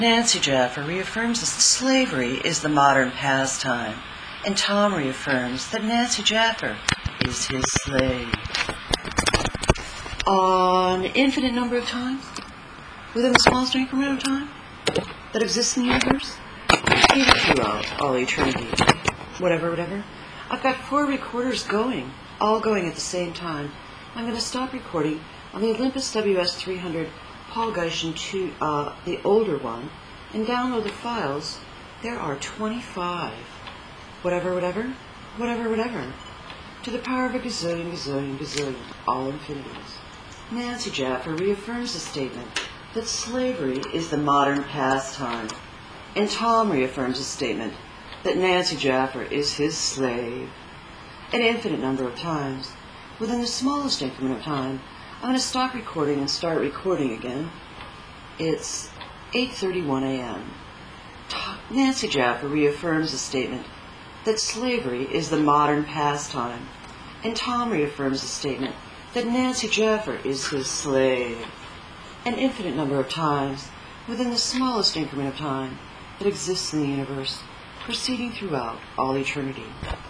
Nancy Jaffer reaffirms that slavery is the modern pastime, and Tom reaffirms that Nancy Jaffer is his slave. An infinite number of times, within the smallest increment of time that exists in the universe, even throughout all eternity. Whatever. I've got 4 recorders going, all going at the same time. I'm going to stop recording on the Olympus WS300 Paul Geishen 2, the older one, and download the files. There are 25. Whatever. To the power of a gazillion, all infinities. Nancy Jaffer reaffirms the statement that slavery is the modern pastime, and Tom reaffirms the statement that Nancy Jaffer is his slave. An infinite number of times, within the smallest increment of time, I'm going to stop recording and start recording again. It's 8:31 a.m. Nancy Jaffer reaffirms the statement that slavery is the modern pastime, and Tom reaffirms the statement that Nancy Jaffer is his slave. An infinite number of times, within the smallest increment of time that exists in the universe, proceeding throughout all eternity.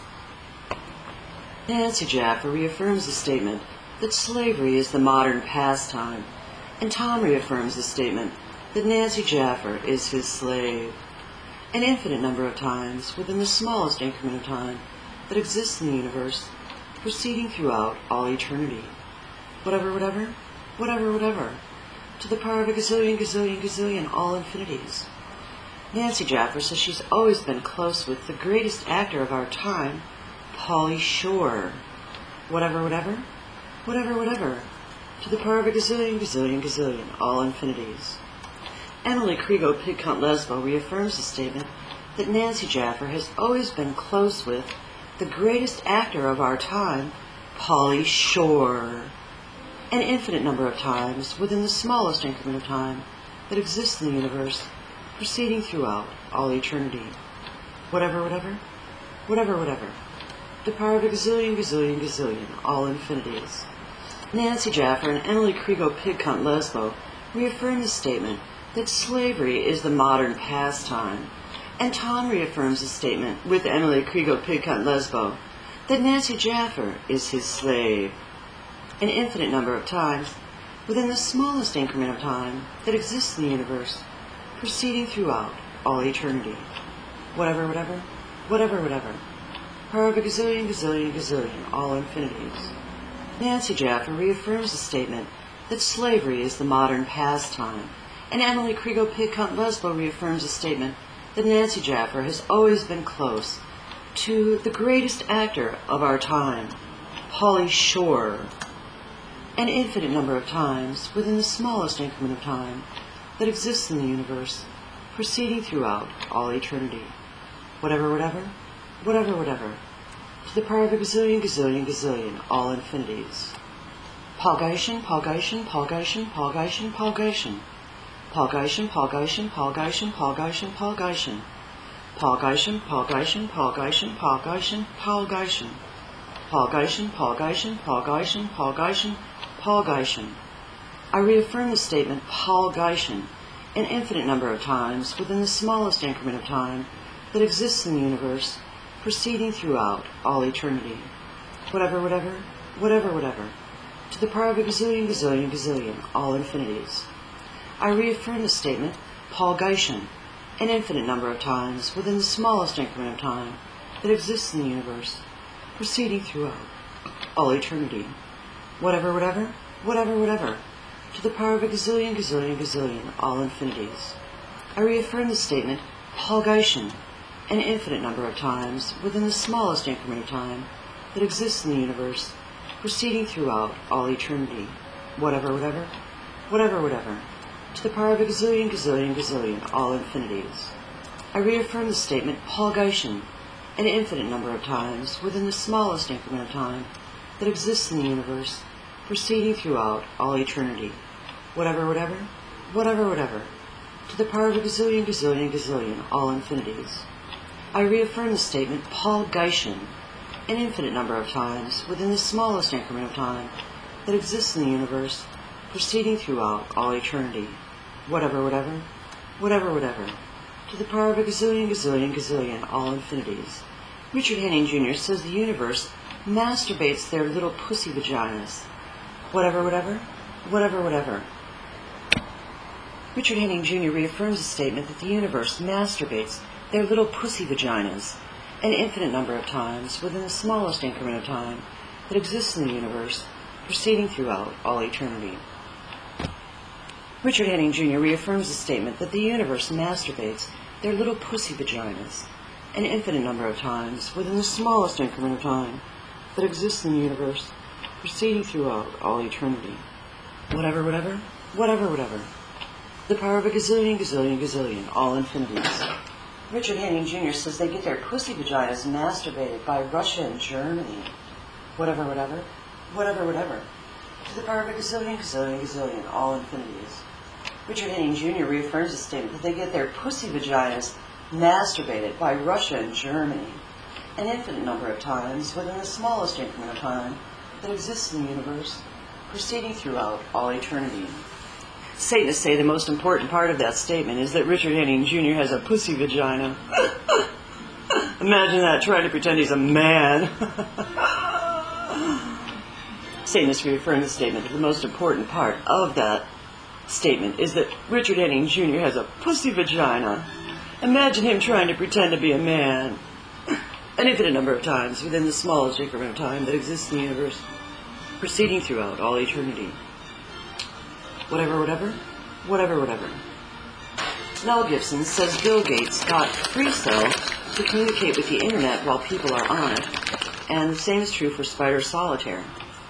Nancy Jaffer reaffirms the statement that slavery is the modern pastime, and Tom reaffirms the statement that Nancy Jaffer is his slave. An infinite number of times, within the smallest increment of time that exists in the universe, proceeding throughout all eternity. Whatever. To the power of a gazillion, all infinities. Nancy Jaffer says she's always been close with the greatest actor of our time, Pauly Shore. Whatever. To the power of a gazillion, all infinities. Emily Krigo Pigcunt Lesbo reaffirms the statement that Nancy Jaffer has always been close with the greatest actor of our time, Pauly Shore. An infinite number of times, within the smallest increment of time that exists in the universe, proceeding throughout all eternity. Whatever. The power of a gazillion, all infinities. Nancy Jaffer and Emily Krigo Pigcunt Lesbo reaffirm the statement that slavery is the modern pastime, and Tom reaffirms the statement with Emily Krigo Pigcunt Lesbo that Nancy Jaffer is his slave. An infinite number of times, within the smallest increment of time that exists in the universe, proceeding throughout all eternity. Whatever. Power of a gazillion, all infinities. Nancy Jaffer reaffirms the statement that slavery is the modern pastime, and Emily Krigo Pigcunt Lesbo reaffirms the statement that Nancy Jaffer has always been close to the greatest actor of our time, Pauly Shore. An infinite number of times, within the smallest increment of time that exists in the universe, proceeding throughout all eternity. Whatever. To the power of a gazillion, all infinities. Paul Geishen. I reaffirm the statement Paul Geishen an infinite number of times within the smallest increment of time that exists in the universe, proceeding throughout all eternity. Whatever. To the power of a gazillion, all infinities. I reaffirm the statement Paul Geishen an infinite number of times within the smallest increment of time that exists in the universe, proceeding throughout all eternity. Whatever. To the power of a gazillion, all infinities. I reaffirm the statement Paul Geishen an infinite number of times within the smallest increment of time that exists in the universe, proceeding throughout all eternity. Whatever. To the power of a gazillion, all infinities. I reaffirm the statement Paul Geishen an infinite number of times within the smallest increment of time that exists in the universe, proceeding throughout all eternity. Whatever. To the power of a gazillion, all infinities. I reaffirm the statement Paul Geishen an infinite number of times within the smallest increment of time that exists in the universe, proceeding throughout all eternity. Whatever. whatever, whatever, to the power of a gazillion, gazillion, gazillion, all infinities. Richard Henning Jr. says the universe masturbates their little pussy vaginas. Whatever, whatever, whatever, whatever. Richard Henning Jr. reaffirms the statement that the universe masturbates their little pussy vaginas an infinite number of times within the smallest increment of time that exists in the universe, proceeding throughout all eternity. Richard Henning Jr. reaffirms the statement that the universe masturbates their little pussy vaginas an infinite number of times within the smallest increment of time that exists in the universe, proceeding throughout all eternity. Whatever, whatever, whatever, whatever. The power of a gazillion, gazillion, gazillion, all infinities. Richard Henning Jr. says they get their pussy vaginas masturbated by Russia and Germany. Whatever, whatever, whatever, whatever. To the power of a gazillion, gazillion, gazillion, all infinities. Richard Henning Jr. reaffirms the statement that they get their pussy vaginas masturbated by Russia and Germany an infinite number of times within the smallest increment of time that exists in the universe, proceeding throughout all eternity. Satanists say the most important part of that statement is that Richard Henning Jr. has a pussy vagina. Imagine that, trying to pretend he's a man. Satanists reaffirm the statement that the most important part of that statement is that Richard Henning Jr. has a pussy vagina. Imagine him trying to pretend to be a man an infinite number of times within the smallest increment of time that exists in the universe, proceeding throughout all eternity. Whatever, whatever, whatever, whatever. Mel Gibson says Bill Gates got FreeCell to communicate with the internet while people are on it, and the same is true for Spider Solitaire.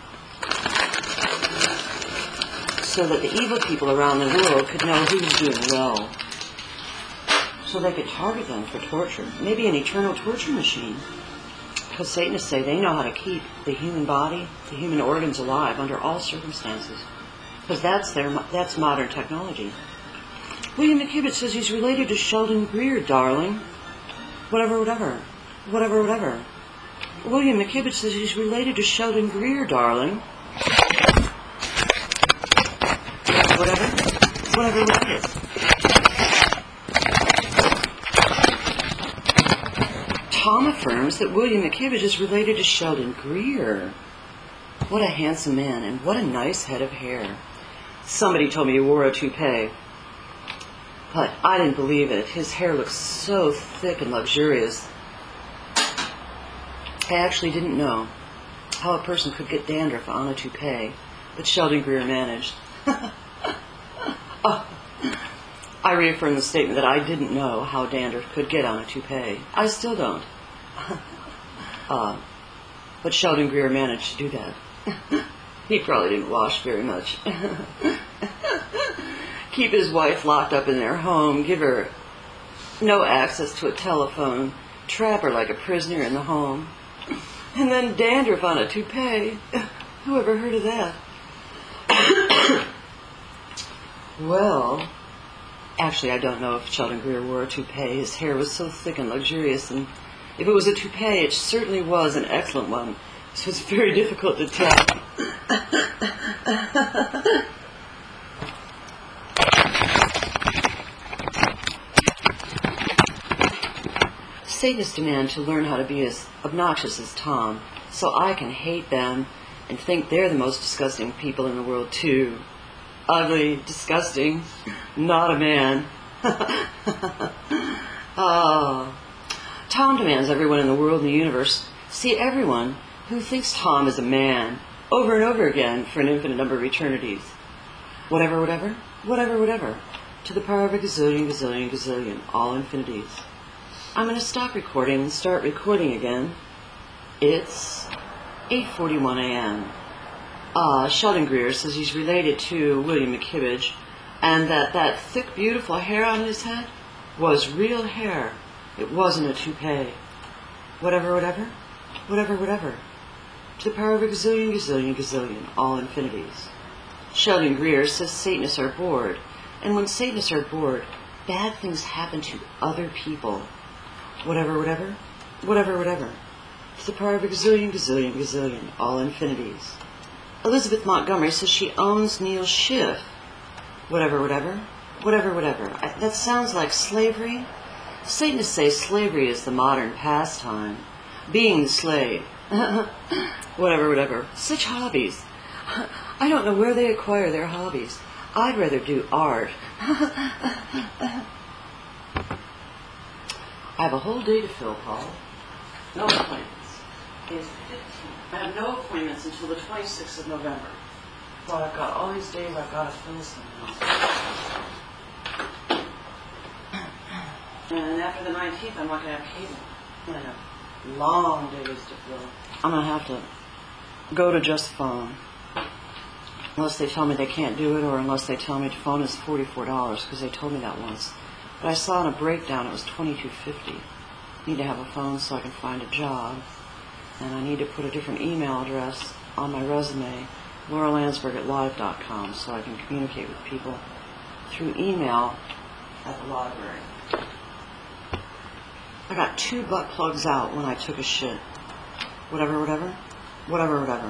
So that the evil people around the world could know who's doing well. So they could target them for torture. Maybe an eternal torture machine. Because Satanists say they know how to keep the human body, the human organs alive under all circumstances. Because that's modern technology. William McKibben says he's related to Sheldon Greer, darling. Whatever, whatever. Whatever, whatever. William McKibben says he's related to Sheldon Greer, darling. Whatever, whatever, whatever. Tom affirms that William McKibben is related to Sheldon Greer. What a handsome man, and what a nice head of hair. Somebody told me he wore a toupee, but I didn't believe it. His hair looks so thick and luxurious. I actually didn't know how a person could get dandruff on a toupee, but Sheldon Greer managed. I reaffirm the statement that I didn't know how dandruff could get on a toupee. I still don't. But Sheldon Greer managed to do that. He probably didn't wash very much. Keep his wife locked up in their home, give her no access to a telephone, trap her like a prisoner in the home, and then dandruff on a toupee. Who ever heard of that? Well, actually, I don't know if Sheldon Greer wore a toupee. His hair was so thick and luxurious, and if it was a toupee, it certainly was an excellent one. So it's very difficult to tell. Satanists demand to learn how to be as obnoxious as Tom, so I can hate them and think they're the most disgusting people in the world, too. Ugly, disgusting, not a man. Tom demands everyone in the world and the universe see everyone who thinks Tom is a man over and over again for an infinite number of eternities. Whatever, whatever, whatever, whatever, to the power of a gazillion, gazillion, gazillion, all infinities. I'm going to stop recording and start recording again. It's 8:41 a.m. Sheldon Greer says he's related to William McKibben, and that thick, beautiful hair on his head was real hair. It wasn't a toupee. Whatever, whatever, whatever, whatever. To the power of a gazillion, gazillion, gazillion, all infinities. Sheldon Greer says Satanists are bored, and when Satanists are bored, bad things happen to other people. Whatever, whatever, whatever, whatever. To the power of a gazillion, gazillion, gazillion, all infinities. Elizabeth Montgomery says she owns Neil Schiff. Whatever, whatever, whatever, whatever. That sounds like slavery. Satanists say slavery is the modern pastime. Being the slave. Whatever, whatever. Such hobbies. I don't know where they acquire their hobbies. I'd rather do art. I have a whole day to fill, Paul. No appointments. It's 15th. I have no appointments until the 26th of November. But I've got all these days I've got to fill somehow. And after the 19th, I'm not going to have cable. I'm going to have long days to fill. I'm going to have to go to Just Phone. Unless they tell me they can't do it, or unless they tell me the phone is $44, because they told me that once. But I saw in a breakdown it was $22.50. Need to have a phone so I can find a job. And I need to put a different email address on my resume, lauralandsberg@live.com, so I can communicate with people through email at the library. I got 2 butt plugs out when I took a shit. Whatever, whatever. Whatever, whatever.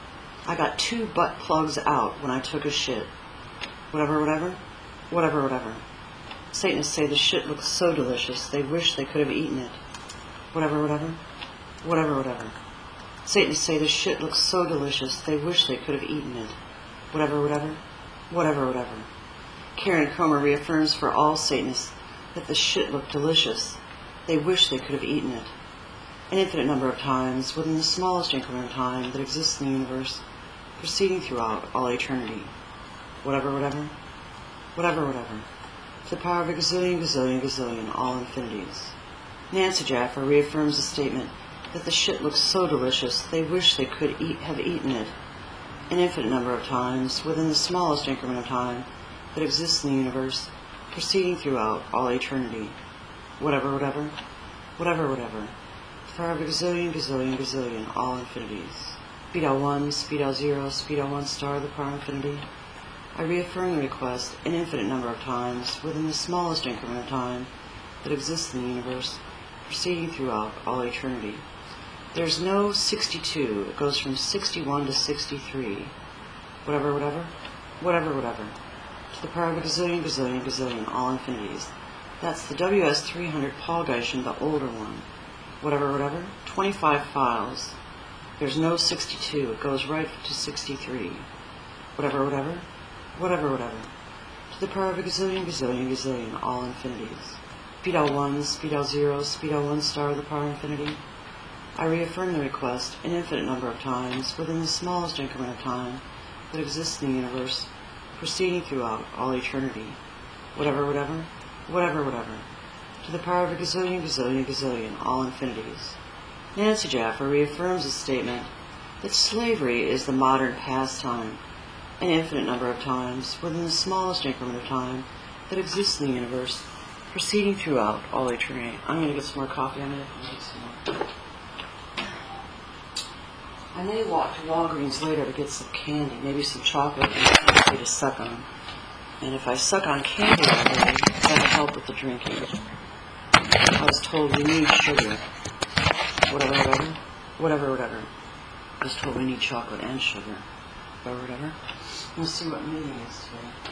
I got 2 butt plugs out when I took a shit. Whatever, whatever. Whatever, whatever. Satanists say the shit looks so delicious, they wish they could have eaten it. Whatever, whatever. Whatever, whatever. Satanists say the shit looks so delicious, they wish they could have eaten it. Whatever, whatever. Whatever, whatever. Karen Comer reaffirms for all Satanists that the shit looked delicious. They wish they could have eaten it. An infinite number of times, within the smallest increment of time that exists in the universe, proceeding throughout all eternity. Whatever, whatever. Whatever, whatever. To the power of a gazillion, gazillion, gazillion, all infinities. Nancy Jaffer reaffirms the statement that the shit looks so delicious they wish they could have eaten it. An infinite number of times, within the smallest increment of time that exists in the universe, proceeding throughout all eternity. Whatever, whatever. Whatever, whatever. To the power of a gazillion, gazillion, gazillion, all infinities. Speed L1, Speed L0, Speed L1 star, the power infinity. I reaffirm the request an infinite number of times within the smallest increment of time that exists in the universe, proceeding throughout all eternity. There's no 62. It goes from 61 to 63. Whatever, whatever. Whatever, whatever. To the power of a gazillion, gazillion, gazillion, all infinities. That's the WS300 Paul Geishen, the older one. Whatever, whatever. 25 files. There's no 62. It goes right to 63. Whatever, whatever. Whatever, whatever. To the power of a gazillion, gazillion, gazillion, all infinities. Speed L1, Speed L0, Speed L1 star, the power infinity. I reaffirm the request an infinite number of times within the smallest increment of time that exists in the universe, proceeding throughout all eternity. Whatever, whatever. Whatever, whatever. To the power of a gazillion, gazillion, gazillion, all infinities. Nancy Jaffer reaffirms the statement that slavery is the modern pastime, an infinite number of times within the smallest increment of time that exists in the universe, proceeding throughout all eternity. I'm going to get some more coffee. I'm going to get some more. I may walk to Walgreens later to get some candy, maybe some chocolate and something to suck on. And if I suck on candy all day, that'll help with the drinking. I was told we need sugar. Whatever, whatever. Whatever, whatever. I was told we need chocolate and sugar. Whatever, whatever. Let's see what meeting is today.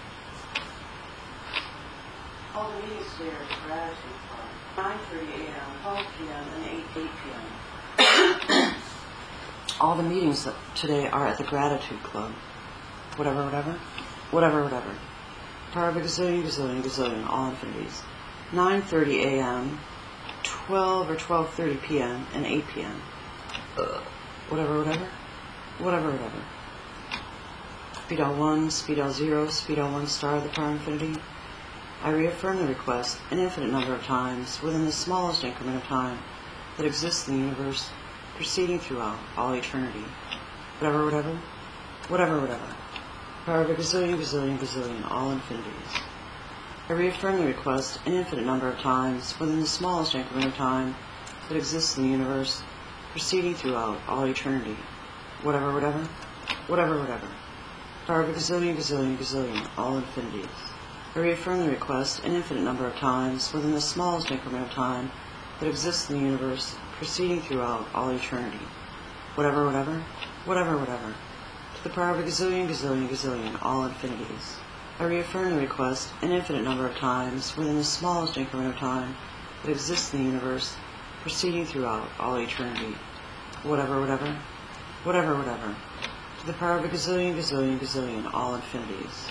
All the meetings today are at Gratitude Club. 9:30 a.m., 12 p.m., and 8 p.m. All the meetings today are at the Gratitude Club. Whatever, whatever. Whatever, whatever. Power of a gazillion, gazillion, gazillion, all infinities. 9:30 a.m., 12 or 12:30 p.m., and 8 p.m. Whatever, whatever. Whatever, whatever. Speed L1, Speed L0, Speed L1 star, the power infinity. I reaffirm the request an infinite number of times within the smallest increment of time that exists in the universe, proceeding throughout all eternity. Whatever, whatever. Whatever, whatever. Power of a gazillion, gazillion, gazillion, all infinities. I reaffirm the request an infinite number of times within the smallest increment of time that exists in the universe, proceeding throughout all eternity. Whatever, whatever. Whatever, whatever. Power of a gazillion, gazillion, gazillion, all infinities. I reaffirm the request an infinite number of times within the smallest increment of time that exists in the universe, proceeding throughout all eternity. Whatever, whatever. Whatever, whatever. To the power of a gazillion, gazillion, gazillion, all infinities. I reaffirm the request an infinite number of times within the smallest increment of time that exists in the universe, proceeding throughout all eternity. Whatever, whatever, whatever, whatever, to the power of a gazillion, gazillion, gazillion, all infinities.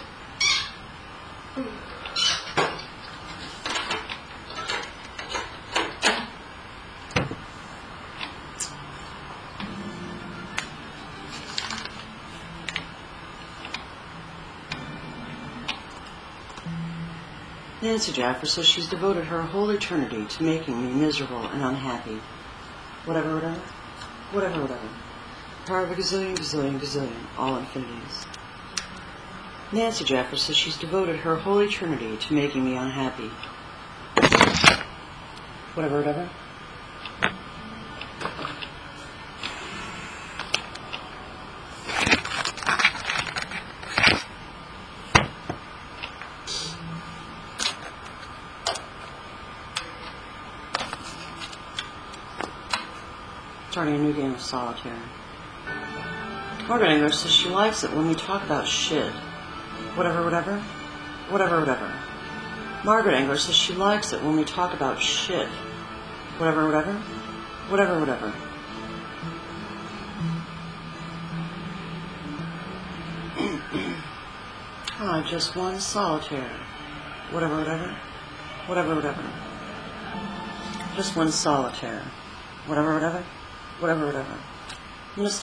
Nancy Jaffer says she's devoted her whole eternity to making me miserable and unhappy. Whatever, whatever, whatever, whatever. Power of a gazillion, gazillion, gazillion, all infinities. Nancy Jaffer says she's devoted her whole eternity to making me unhappy. Whatever, whatever. Starting a new game of solitaire. Margaret English says she likes it when we talk about shit. Whatever, whatever, whatever, whatever. Margaret English says she likes it when we talk about shit. Whatever, whatever, whatever, whatever. I just won solitaire. Whatever, whatever, whatever, whatever. Just one solitaire. Whatever, whatever, whatever, whatever. I'm gonna